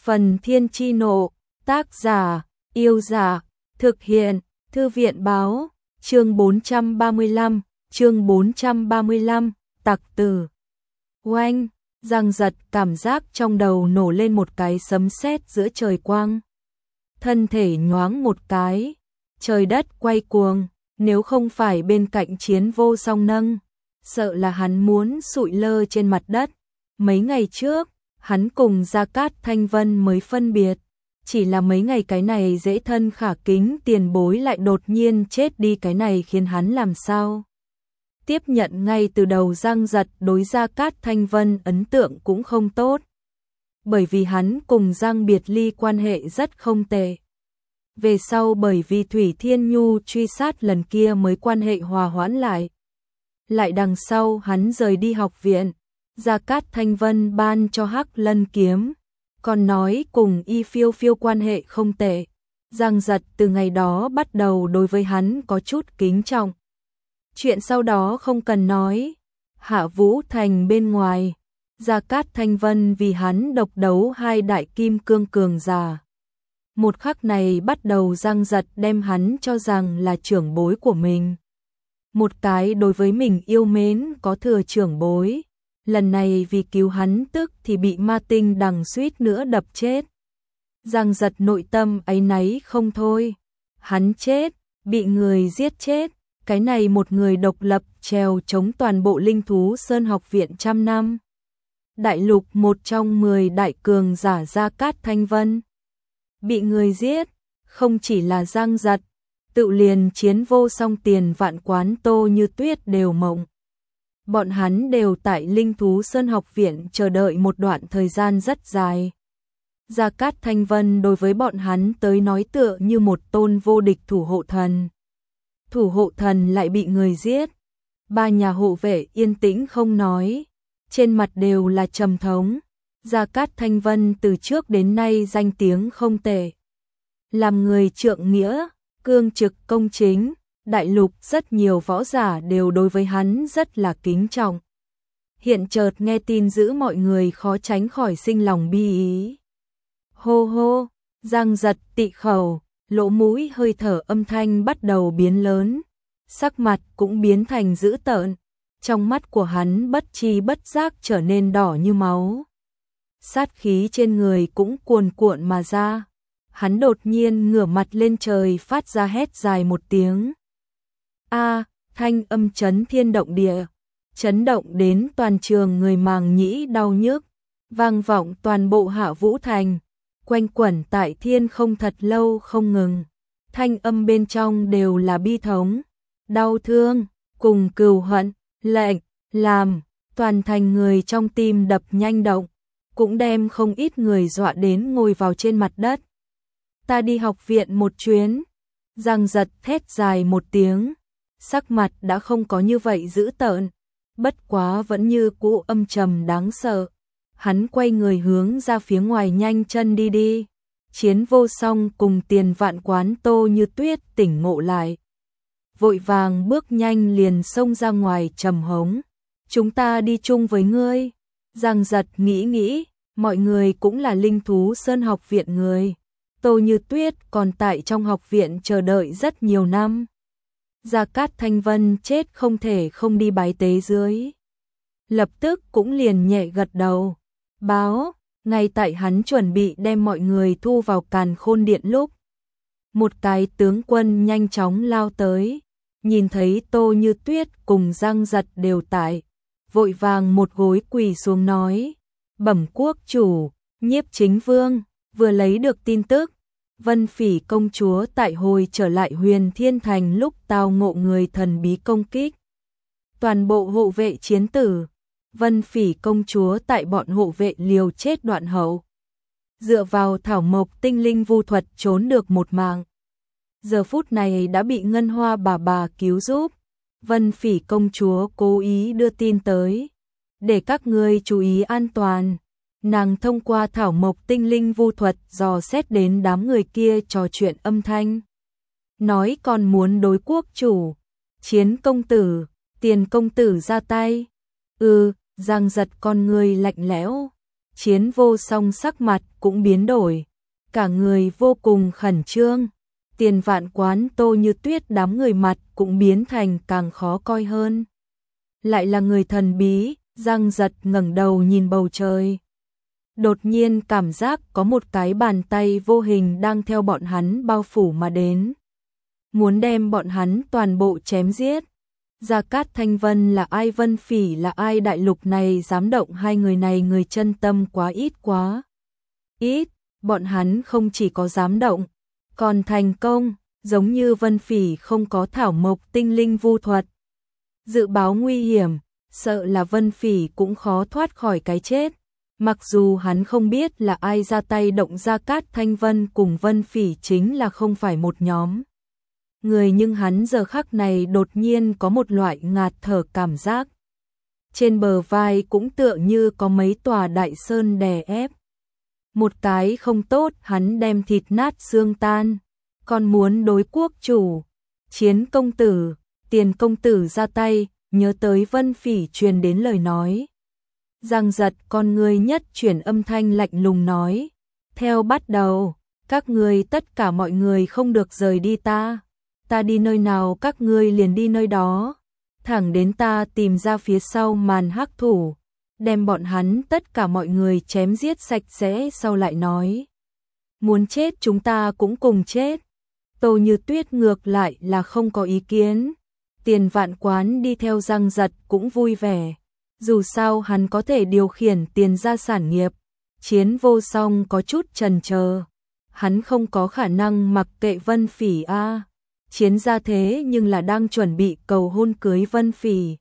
Phần Thiên Chi Nộ, tác giả, Yêu Giả, thực hiện, Thư viện Báo, chương 435, tặc tử. Oanh, Giang Giật cảm giác trong đầu nổ lên một cái sấm sét giữa trời quang. Thân thể nhoáng một cái, trời đất quay cuồng, nếu không phải bên cạnh Chiến Vô Song nâng, sợ là hắn muốn sụi lơ trên mặt đất. Mấy ngày trước, hắn cùng Gia Cát Thanh Vân mới phân biệt, chỉ là mấy ngày cái này dễ thân khả kính tiền bối lại đột nhiên chết đi, cái này khiến hắn làm sao tiếp nhận. Ngay từ đầu Giang Giật đối Gia Cát Thanh Vân ấn tượng cũng không tốt, bởi vì hắn cùng Giang Biệt Ly quan hệ rất không tệ. Về sau bởi vì Thủy Thiên Nhu truy sát lần kia mới quan hệ hòa hoãn lại. Lại đằng sau hắn rời đi học viện, Gia Cát Thanh Vân ban cho Hắc Lân kiếm, còn nói cùng Y Phiêu Phiêu quan hệ không tệ. Giang Giật từ ngày đó bắt đầu đối với hắn có chút kính trọng. Chuyện sau đó không cần nói, Hạ Vũ Thành bên ngoài, Gia Cát Thanh Vân vì hắn độc đấu hai đại kim cương cường giả. Một khắc này bắt đầu Giang Giật đem hắn cho rằng là trưởng bối của mình. Một cái đối với mình yêu mến có thừa trưởng bối, lần này vì cứu hắn tức thì bị ma tinh đằng suýt nữa đập chết. Giang Giật nội tâm áy náy không thôi, hắn chết, bị người giết chết, cái này một người độc lập trèo chống toàn bộ Linh Thú Sơn học viện trăm năm. Đại lục một trong 10 đại cường giả Gia Cát Thanh Vân bị người giết, không chỉ là Giang Giật, tự liền Chiến Vô Song, Tiền Vạn Quán, Tô Như Tuyết đều mộng. Bọn hắn đều tại Linh Thú Sơn học viện chờ đợi một đoạn thời gian rất dài. Gia Cát Thanh Vân đối với bọn hắn tới nói tựa như một tôn vô địch thủ hộ thần. Thủ hộ thần lại bị người giết. Ba nhà hộ vệ yên tĩnh không nói, trên mặt đều là trầm thống. Gia Cát Thanh Vân từ trước đến nay danh tiếng không tệ, làm người trượng nghĩa, cương trực công chính, đại lục rất nhiều võ giả đều đối với hắn rất là kính trọng. Hiện chợt nghe tin dữ, mọi người khó tránh khỏi sinh lòng bi ý. Hô hô, Giang Giật tị khẩu, lỗ mũi hơi thở âm thanh bắt đầu biến lớn, sắc mặt cũng biến thành dữ tợn, trong mắt của hắn bất tri bất giác trở nên đỏ như máu. Sát khí trên người cũng cuồn cuộn mà ra. Hắn đột nhiên ngửa mặt lên trời phát ra hét dài một tiếng. A, thanh âm chấn thiên động địa, chấn động đến toàn trường người màng nhĩ đau nhức, vang vọng toàn bộ Hạ Vũ Thành, quanh quẩn tại thiên không thật lâu không ngừng. Thanh âm bên trong đều là bi thống, đau thương, cùng cừu hận, lệnh, làm, toàn thành người trong tim đập nhanh động, cũng đem không ít người dọa đến ngồi vào trên mặt đất. Ta đi học viện một chuyến. Giang Giật thét dài một tiếng, sắc mặt đã không có như vậy dữ tợn, bất quá vẫn như cũ âm trầm đáng sợ. Hắn quay người hướng ra phía ngoài nhanh chân đi đi. Chiến Vô Song cùng Tiền Vạn Quán, Tô Như Tuyết tỉnh ngộ lại, vội vàng bước nhanh liền xông ra ngoài trầm hống. Chúng ta đi chung với ngươi. Giang Giật nghĩ, mọi người cũng là Linh Thú Sơn học viện người. Tô Như Tuyết còn tại trong học viện chờ đợi rất nhiều năm. Gia Cát Thanh Vân chết không thể không đi bái tế dưới. Lập tức cũng liền nhẹ gật đầu. Báo, ngay tại hắn chuẩn bị đem mọi người thu vào Càn Khôn Điện lúc, một cái tướng quân nhanh chóng lao tới, nhìn thấy Tô Như Tuyết cùng Giang Giật đều tại, vội vàng một gối quỳ xuống nói: Bẩm quốc chủ, Nhiếp Chính Vương vừa lấy được tin tức, Vân Phỉ công chúa tại hồi trở lại Huyền Thiên Thành lúc tao ngộ người thần bí công kích, toàn bộ hộ vệ chiến tử. Vân Phỉ công chúa tại bọn hộ vệ liều chết đoạn hậu, dựa vào thảo mộc tinh linh vu thuật trốn được một mạng. Giờ phút này đã bị Ngân Hoa bà cứu giúp. Vân Phỉ công chúa cố ý đưa tin tới, để các ngươi chú ý an toàn. Nàng thông qua thảo mộc tinh linh vu thuật dò xét đến đám người kia trò chuyện âm thanh, nói còn muốn đối quốc chủ, Chiến công tử, Tiền công tử ra tay. Giang Giật con người lạnh lẽo, Chiến Vô Song sắc mặt cũng biến đổi, cả người vô cùng khẩn trương. Tiền Vạn Quán, Tô Như Tuyết đám người mặt cũng biến thành càng khó coi hơn. Lại là người thần bí, Giang Giật ngẩng đầu nhìn bầu trời. Đột nhiên cảm giác có một cái bàn tay vô hình đang theo bọn hắn bao phủ mà đến. Muốn đem bọn hắn toàn bộ chém giết. Gia Cát Thanh Vân là ai, Vân Phỉ là ai, đại lục này dám động hai người này, người chân tâm quá ít. Bọn hắn không chỉ có dám động, còn thành công, giống như Vân Phỉ không có thảo mộc tinh linh vu thuật. Dự báo nguy hiểm, sợ là Vân Phỉ cũng khó thoát khỏi cái chết. Mặc dù hắn không biết là ai ra tay động, Gia Cát Thanh Vân cùng Vân Phỉ chính là không phải một nhóm người, nhưng hắn giờ khắc này đột nhiên có một loại ngạt thở cảm giác. Trên bờ vai cũng tựa như có mấy tòa đại sơn đè ép. Một cái không tốt, hắn đem thịt nát xương tan. Còn muốn đối quốc chủ, Chiến công tử, Tiền công tử ra tay, nhớ tới Vân Phỉ truyền đến lời nói. Giang Giật con người nhất chuyển, âm thanh lạnh lùng nói. Theo bắt đầu, các ngươi tất cả mọi người không được rời đi ta. Ta đi nơi nào các ngươi liền đi nơi đó. Thẳng đến ta tìm ra phía sau màn hắc thủ, đem bọn hắn tất cả mọi người chém giết sạch sẽ, sau lại nói. Muốn chết chúng ta cũng cùng chết. Tô Như Tuyết ngược lại là không có ý kiến. Tiền Vạn Quán đi theo Giang Giật cũng vui vẻ. Dù sao hắn có thể điều khiển tiền gia sản nghiệp. Chiến Vô Song có chút chần chờ. Hắn không có khả năng mặc kệ Vân Phỉ a. Chiến gia thế nhưng là đang chuẩn bị cầu hôn cưới Vân Phỉ.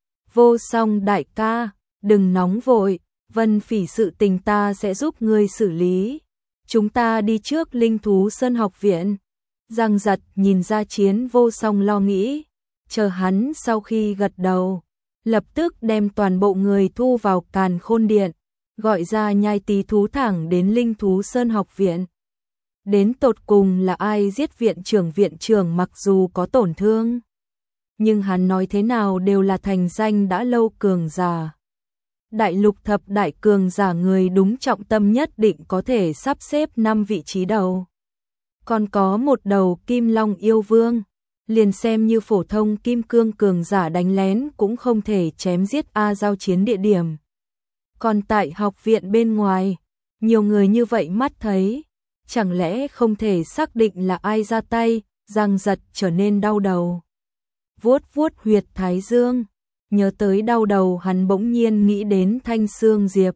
Vô Song đại ca, đừng nóng vội, Vân Phỉ sự tình ta sẽ giúp ngươi xử lý. Chúng ta đi trước Linh Thú Sơn học viện. Giang Giật nhìn ra Chiến Vô Song lo nghĩ, chờ hắn sau khi gật đầu, lập tức đem toàn bộ người thu vào Càn Khôn Điện, gọi ra Nhai Tý thú thẳng đến Linh Thú Sơn học viện. Đến tột cùng là ai giết viện trưởng mặc dù có tổn thương, nhưng hắn nói thế nào đều là thành danh đã lâu cường giả. Đại lục thập đại cường giả người đúng trọng tâm nhất định có thể sắp xếp 5 vị trí đầu. Còn có một đầu Kim Long yêu vương, liền xem như phổ thông kim cương cường giả đánh lén cũng không thể chém giết giao chiến địa điểm. Còn tại học viện bên ngoài, nhiều người như vậy mắt thấy, chẳng lẽ không thể xác định là ai ra tay. Giang Giật trở nên đau đầu. Vuốt vuốt huyệt thái dương, nhớ tới đau đầu hắn bỗng nhiên nghĩ đến Thanh Xương Diệp.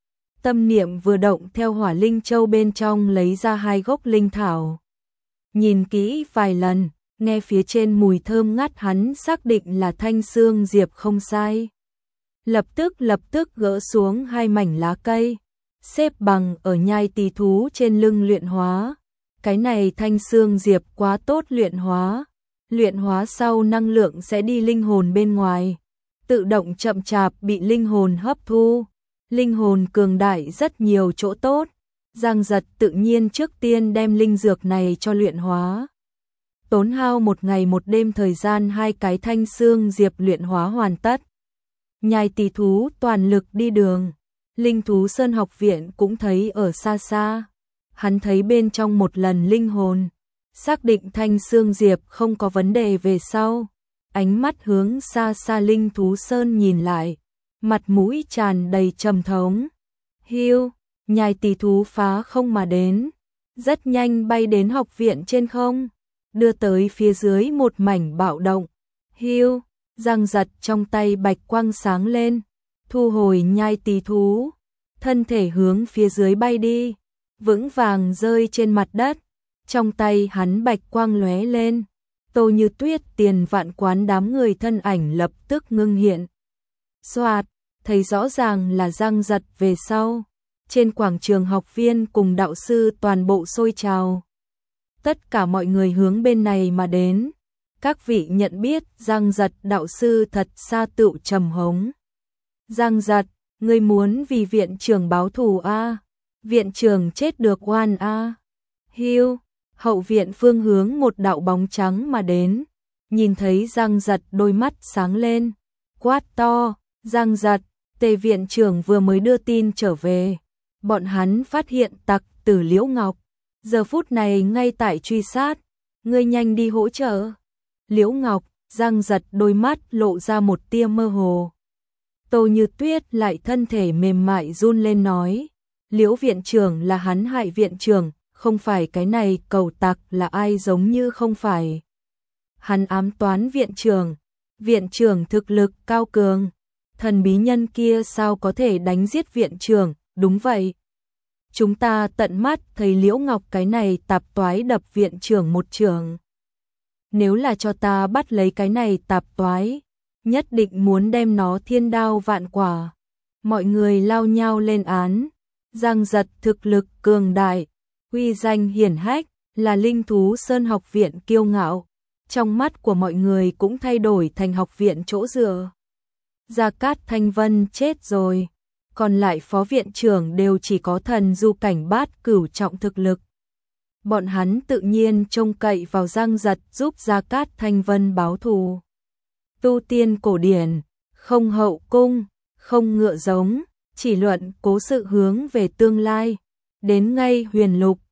Tâm niệm vừa động, theo Hỏa Linh Châu bên trong lấy ra 2 gốc linh thảo. Nhìn kỹ vài lần, nghe phía trên mùi thơm ngát, hắn xác định là Thanh Xương Diệp không sai. Lập tức gỡ xuống 2 mảnh lá cây, xếp bằng ở Nhai Tý thú trên lưng luyện hóa. Cái này Thanh Xương Diệp quá tốt luyện hóa. Luyện hóa sau năng lượng sẽ đi linh hồn bên ngoài, tự động chậm chạp bị linh hồn hấp thu. Linh hồn cường đại rất nhiều chỗ tốt. Giang Giật tự nhiên trước tiên đem linh dược này cho luyện hóa. Tốn hao 1 ngày 1 đêm thời gian, 2 cái Thanh Xương Diệp luyện hóa hoàn tất. Nhai Tý thú toàn lực đi đường. Linh Thú Sơn học viện cũng thấy ở xa xa. Hắn thấy bên trong một lần linh hồn, xác định Thanh Xương Diệp không có vấn đề về sau. Ánh mắt hướng xa xa Linh Thú Sơn nhìn lại, mặt mũi tràn đầy trầm thống. Hiu, Nhai Tý thú phá không mà đến, rất nhanh bay đến học viện trên không, đưa tới phía dưới một mảnh bạo động. Hiu, Giang Giật trong tay bạch quang sáng lên, thu hồi Nhai Tý thú, thân thể hướng phía dưới bay đi, vững vàng rơi trên mặt đất. Trong tay hắn bạch quang lóe lên, Tô Như Tuyết, Tiền Vạn Quán đám người thân ảnh lập tức ngưng hiện. Soạt, thấy rõ ràng là Giang Giật về sau. Trên quảng trường học viên cùng đạo sư toàn bộ sôi trào. Tất cả mọi người hướng bên này mà đến. Các vị nhận biết Giang Giật đạo sư thật xa tựu trầm hống. Giang Giật, ngươi muốn vì viện trưởng báo thù a? Viện trưởng chết được oan a? Hiu, hậu viện phương hướng một đạo bóng trắng mà đến. Nhìn thấy Giang Giật đôi mắt sáng lên, quát to, Giang Giật, Tề viện trưởng vừa mới đưa tin trở về, bọn hắn phát hiện tặc tử Liễu Ngọc, giờ phút này ngay tại truy sát, ngươi nhanh đi hỗ trợ. Liễu Ngọc giằng giật đôi mắt lộ ra một tia mơ hồ. Tô Như Tuyết lại thân thể mềm mại run lên nói, Liễu viện trưởng là hắn hại viện trưởng, không phải cái này cầu tặc là ai giống như không phải. Hắn ám toán viện trưởng thực lực cao cường, thần bí nhân kia sao có thể đánh giết viện trưởng, đúng vậy. Chúng ta tận mắt thấy Liễu Ngọc cái này tạp toái đập viện trưởng một trường. Nếu là cho ta bắt lấy cái này tạp toái, nhất định muốn đem nó thiên đao vạn quả. Mọi người lao nhau lên án, giằng giật thực lực cường đại, uy danh hiển hách, là linh thú sơn học viện kiêu ngạo. Trong mắt của mọi người cũng thay đổi thành học viện chỗ dựa. Gia Cát Thanh Vân chết rồi, còn lại phó viện trưởng đều chỉ có thần du cảnh bát cửu trọng thực lực. Bọn hắn tự nhiên trông cậy vào giằng giật giúp Gia Cát Thanh Vân báo thù. Tu tiên cổ điển, không hậu cung, không ngựa giống, chỉ luận cố sự hướng về tương lai. Đến ngay huyền lục,